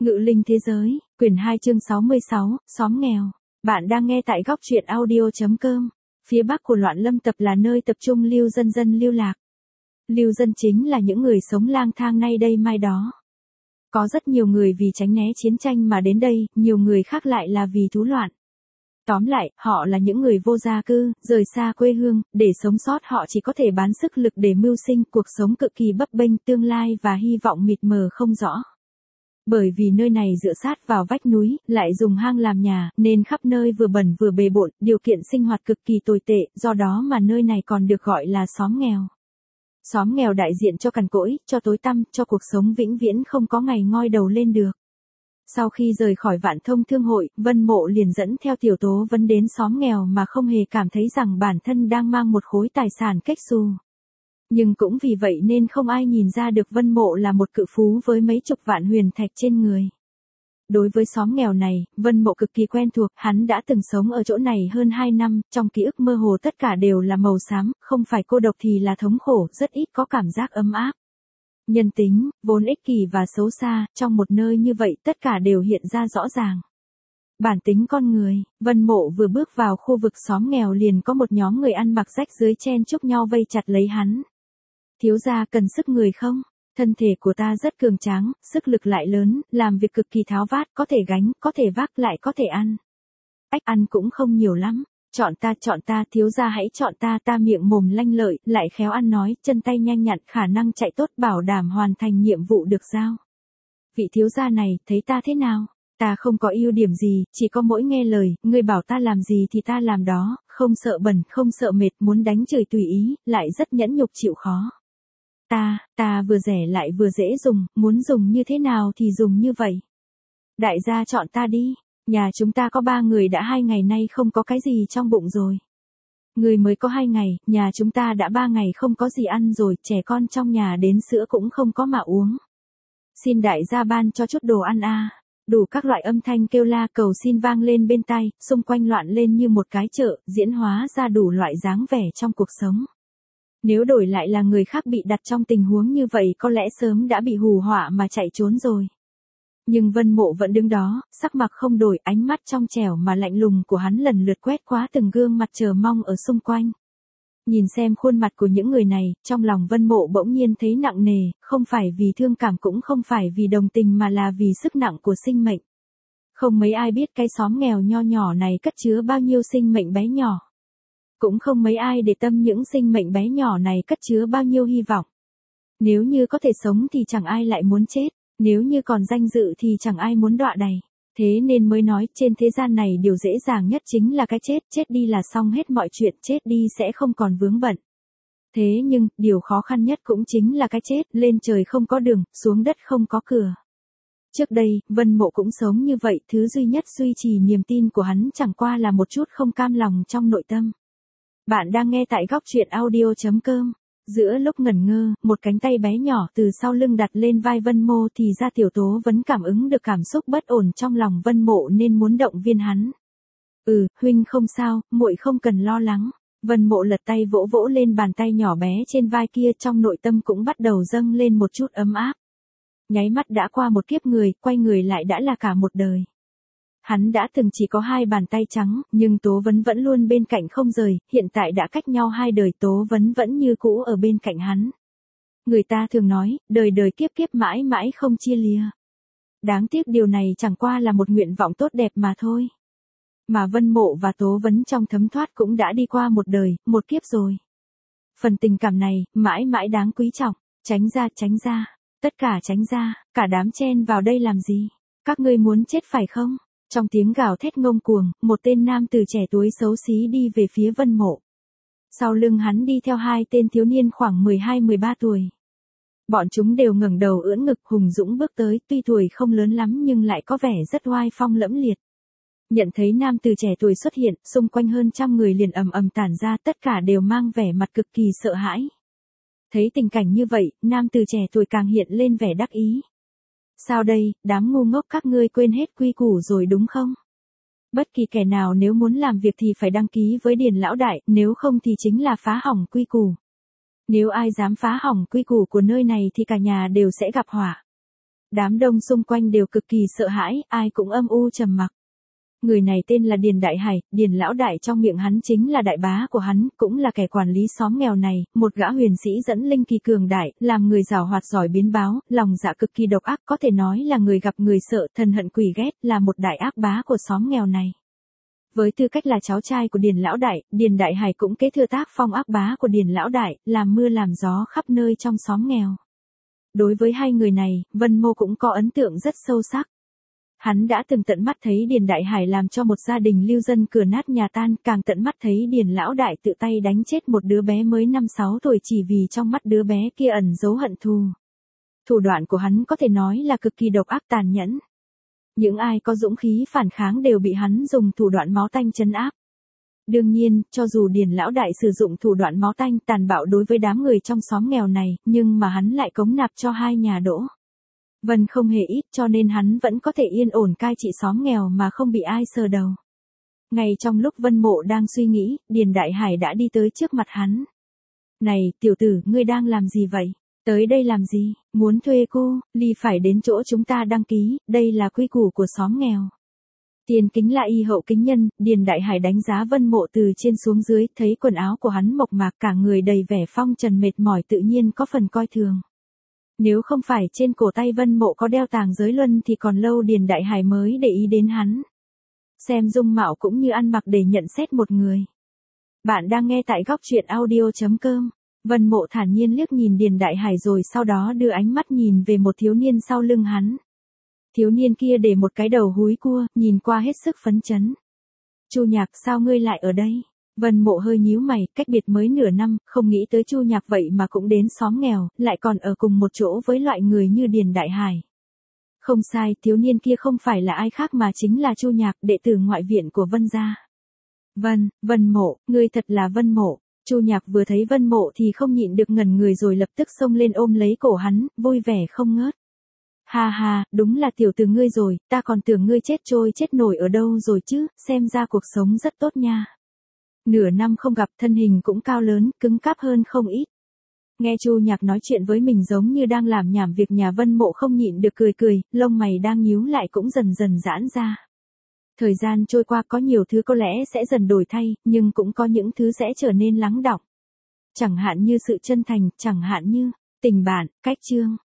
Ngự linh thế giới, quyển 2 chương 66, xóm nghèo. Bạn đang nghe tại góc truyện audio.com. Phía bắc của Loạn Lâm Tập là nơi tập trung lưu dân lưu lạc. Lưu dân chính là những người sống lang thang nay đây mai đó. Có rất nhiều người vì tránh né chiến tranh mà đến đây, nhiều người khác lại là vì thú loạn. Tóm lại, họ là những người vô gia cư, rời xa quê hương, để sống sót họ chỉ có thể bán sức lực để mưu sinh, cuộc sống cực kỳ bấp bênh, tương lai và hy vọng mịt mờ không rõ. Bởi vì nơi này dựa sát vào vách núi, lại dùng hang làm nhà, nên khắp nơi vừa bẩn vừa bề bộn, điều kiện sinh hoạt cực kỳ tồi tệ, do đó mà nơi này còn được gọi là xóm nghèo. Xóm nghèo đại diện cho cằn cỗi, cho tối tăm, cho cuộc sống vĩnh viễn không có ngày ngoi đầu lên được. Sau khi rời khỏi Vạn Thông Thương hội, Vân Mộ liền dẫn theo Tiểu Tố Vấn đến xóm nghèo mà không hề cảm thấy rằng bản thân đang mang một khối tài sản kếch xù. Nhưng cũng vì vậy nên không ai nhìn ra được Vân Mộ là một cự phú với mấy chục vạn huyền thạch trên người. Đối với xóm nghèo này, Vân Mộ cực kỳ quen thuộc, hắn đã từng sống ở chỗ này hơn 2 năm, trong ký ức mơ hồ tất cả đều là màu xám, không phải cô độc thì là thống khổ, rất ít có cảm giác ấm áp. Nhân tính, vốn ích kỷ và xấu xa, trong một nơi như vậy tất cả đều hiện ra rõ ràng. Bản tính con người, Vân Mộ vừa bước vào khu vực xóm nghèo liền có một nhóm người ăn mặc rách rưới chen chúc nhau vây chặt lấy hắn. Thiếu gia cần sức người không? Thân thể của ta rất cường tráng, sức lực lại lớn, làm việc cực kỳ tháo vát, có thể gánh, có thể vác lại có thể ăn. Ách ăn cũng không nhiều lắm. Chọn ta, thiếu gia hãy chọn ta miệng mồm lanh lợi, lại khéo ăn nói, chân tay nhanh nhặn, khả năng chạy tốt, bảo đảm hoàn thành nhiệm vụ được giao. Vị thiếu gia này, thấy ta thế nào? Ta không có ưu điểm gì, chỉ có mỗi nghe lời, ngươi bảo ta làm gì thì ta làm đó, không sợ bẩn, không sợ mệt, muốn đánh chửi tùy ý, lại rất nhẫn nhục chịu khó. Ta vừa rẻ lại vừa dễ dùng, muốn dùng như thế nào thì dùng như vậy. Đại gia chọn ta đi. Nhà chúng ta có 3 người đã 2 ngày nay không có cái gì trong bụng rồi. Người mới có 2 ngày, nhà chúng ta đã 3 ngày không có gì ăn rồi, trẻ con trong nhà đến sữa cũng không có mà uống. Xin đại gia ban cho chút đồ ăn a. Đủ các loại âm thanh kêu la cầu xin vang lên bên tai, xung quanh loạn lên như một cái chợ, diễn hóa ra đủ loại dáng vẻ trong cuộc sống. Nếu đổi lại là người khác bị đặt trong tình huống như vậy có lẽ sớm đã bị hù họa mà chạy trốn rồi. Nhưng Vân Mộ vẫn đứng đó, sắc mặt không đổi, ánh mắt trong trẻo mà lạnh lùng của hắn lần lượt quét qua từng gương mặt chờ mong ở xung quanh. Nhìn xem khuôn mặt của những người này, trong lòng Vân Mộ bỗng nhiên thấy nặng nề, không phải vì thương cảm cũng không phải vì đồng tình mà là vì sức nặng của sinh mệnh. Không mấy ai biết cái xóm nghèo nho nhỏ này cất chứa bao nhiêu sinh mệnh bé nhỏ. Cũng không mấy ai để tâm những sinh mệnh bé nhỏ này cất chứa bao nhiêu hy vọng. Nếu như có thể sống thì chẳng ai lại muốn chết. Nếu như còn danh dự thì chẳng ai muốn đọa đày. Thế nên mới nói trên thế gian này điều dễ dàng nhất chính là cái chết, chết đi là xong hết mọi chuyện, chết đi sẽ không còn vướng bận. Thế nhưng, điều khó khăn nhất cũng chính là cái chết, lên trời không có đường, xuống đất không có cửa. Trước đây, Vân Mộ cũng sống như vậy, thứ duy nhất duy trì niềm tin của hắn chẳng qua là một chút không cam lòng trong nội tâm. Bạn đang nghe tại góc truyện audio.com. Giữa lúc ngẩn ngơ, một cánh tay bé nhỏ từ sau lưng đặt lên vai Vân Mộ thì ra Tiểu Tố vẫn cảm ứng được cảm xúc bất ổn trong lòng Vân Mộ nên muốn động viên hắn. Huynh không sao, muội không cần lo lắng. Vân Mộ lật tay vỗ vỗ lên bàn tay nhỏ bé trên vai kia, trong nội tâm cũng bắt đầu dâng lên một chút ấm áp. Nháy mắt đã qua một kiếp người, quay người lại đã là cả một đời. Hắn đã từng chỉ có 2 bàn tay trắng, nhưng Tố Vấn vẫn luôn bên cạnh không rời, hiện tại đã cách nhau 2 đời, Tố Vấn vẫn như cũ ở bên cạnh hắn. Người ta thường nói, đời đời kiếp kiếp mãi mãi không chia lìa. Đáng tiếc điều này chẳng qua là một nguyện vọng tốt đẹp mà thôi. Mà Vân Mộ và Tố Vấn trong thấm thoát cũng đã đi qua một đời, một kiếp rồi. Phần tình cảm này, mãi mãi đáng quý trọng, tránh ra, tất cả tránh ra, cả đám chen vào đây làm gì? Các ngươi muốn chết phải không? Trong tiếng gào thét ngông cuồng, một tên nam tử trẻ tuổi xấu xí đi về phía Vân Mộ. Sau lưng hắn đi theo 2 tên thiếu niên khoảng 12-13 tuổi. Bọn chúng đều ngẩng đầu ưỡn ngực hùng dũng bước tới, tuy tuổi không lớn lắm nhưng lại có vẻ rất oai phong lẫm liệt. Nhận thấy nam tử trẻ tuổi xuất hiện, xung quanh hơn 100 người liền ầm ầm tản ra, tất cả đều mang vẻ mặt cực kỳ sợ hãi. Thấy tình cảnh như vậy, nam tử trẻ tuổi càng hiện lên vẻ đắc ý. Sao đây, đám ngu ngốc các ngươi quên hết quy củ rồi đúng không? Bất kỳ kẻ nào nếu muốn làm việc thì phải đăng ký với Điền lão đại, nếu không thì chính là phá hỏng quy củ. Nếu ai dám phá hỏng quy củ của nơi này thì cả nhà đều sẽ gặp họa. Đám đông xung quanh đều cực kỳ sợ hãi, ai cũng âm u trầm mặc. Người này tên là Điền Đại Hải, Điền lão đại trong miệng hắn chính là đại bá của hắn, cũng là kẻ quản lý xóm nghèo này, một gã huyền sĩ dẫn linh kỳ cường đại, làm người giàu hoạt giỏi biến báo, lòng dạ cực kỳ độc ác, có thể nói là người gặp người sợ, thần hận quỷ ghét, là một đại ác bá của xóm nghèo này. Với tư cách là cháu trai của Điền lão đại, Điền Đại Hải cũng kế thừa tác phong ác bá của Điền lão đại, làm mưa làm gió khắp nơi trong xóm nghèo. Đối với hai người này, Vân Mộ cũng có ấn tượng rất sâu sắc. Hắn đã từng tận mắt thấy Điền Đại Hải làm cho một gia đình lưu dân cửa nát nhà tan, càng tận mắt thấy Điền lão đại tự tay đánh chết một đứa bé mới 5-6 tuổi chỉ vì trong mắt đứa bé kia ẩn giấu hận thù. Thủ đoạn của hắn có thể nói là cực kỳ độc ác tàn nhẫn. Những ai có dũng khí phản kháng đều bị hắn dùng thủ đoạn máu tanh trấn áp. Đương nhiên, cho dù Điền lão đại sử dụng thủ đoạn máu tanh tàn bạo đối với đám người trong xóm nghèo này, nhưng mà hắn lại cống nạp cho hai nhà Đỗ Vân không hề ít, cho nên hắn vẫn có thể yên ổn cai trị xóm nghèo mà không bị ai sờ đầu. Ngay trong lúc Vân Mộ đang suy nghĩ, Điền Đại Hải đã đi tới trước mặt hắn. Này, tiểu tử, ngươi đang làm gì vậy? Tới đây làm gì? Muốn thuê cô, ly phải đến chỗ chúng ta đăng ký, đây là quy củ của xóm nghèo. Tiền kính là y hậu kính nhân, Điền Đại Hải đánh giá Vân Mộ từ trên xuống dưới, thấy quần áo của hắn mộc mạc cả người đầy vẻ phong trần mệt mỏi tự nhiên có phần coi thường. Nếu không phải trên cổ tay Vân Mộ có đeo tàng giới luân thì còn lâu Điền Đại Hải mới để ý đến hắn. Xem dung mạo cũng như ăn mặc để nhận xét một người. Bạn đang nghe tại góc truyện audio.com. Vân Mộ thản nhiên liếc nhìn Điền Đại Hải rồi sau đó đưa ánh mắt nhìn về một thiếu niên sau lưng hắn. Thiếu niên kia để một cái đầu húi cua, nhìn qua hết sức phấn chấn. Chu Nhạc, sao ngươi lại ở đây? Vân Mộ hơi nhíu mày, cách biệt mới nửa năm, không nghĩ tới Chu Nhạc vậy mà cũng đến xóm nghèo, lại còn ở cùng một chỗ với loại người như Điền Đại Hải. Không sai, thiếu niên kia không phải là ai khác mà chính là Chu Nhạc, đệ tử ngoại viện của Vân gia. Vân Mộ, ngươi thật là Vân Mộ. Chu Nhạc vừa thấy Vân Mộ thì không nhịn được ngẩn người rồi lập tức xông lên ôm lấy cổ hắn, vui vẻ không ngớt. Ha ha, đúng là tiểu tử ngươi rồi, ta còn tưởng ngươi chết trôi chết nổi ở đâu rồi chứ, xem ra cuộc sống rất tốt nha. Nửa năm không gặp, thân hình cũng cao lớn, cứng cáp hơn không ít. Nghe Chu Nhạc nói chuyện với mình giống như đang làm nhảm việc nhà, Vân Mộ không nhịn được cười, lông mày đang nhíu lại cũng dần dần giãn ra. Thời gian trôi qua có nhiều thứ có lẽ sẽ dần đổi thay, nhưng cũng có những thứ sẽ trở nên lắng đọng. Chẳng hạn như sự chân thành, chẳng hạn như tình bạn, cách chương.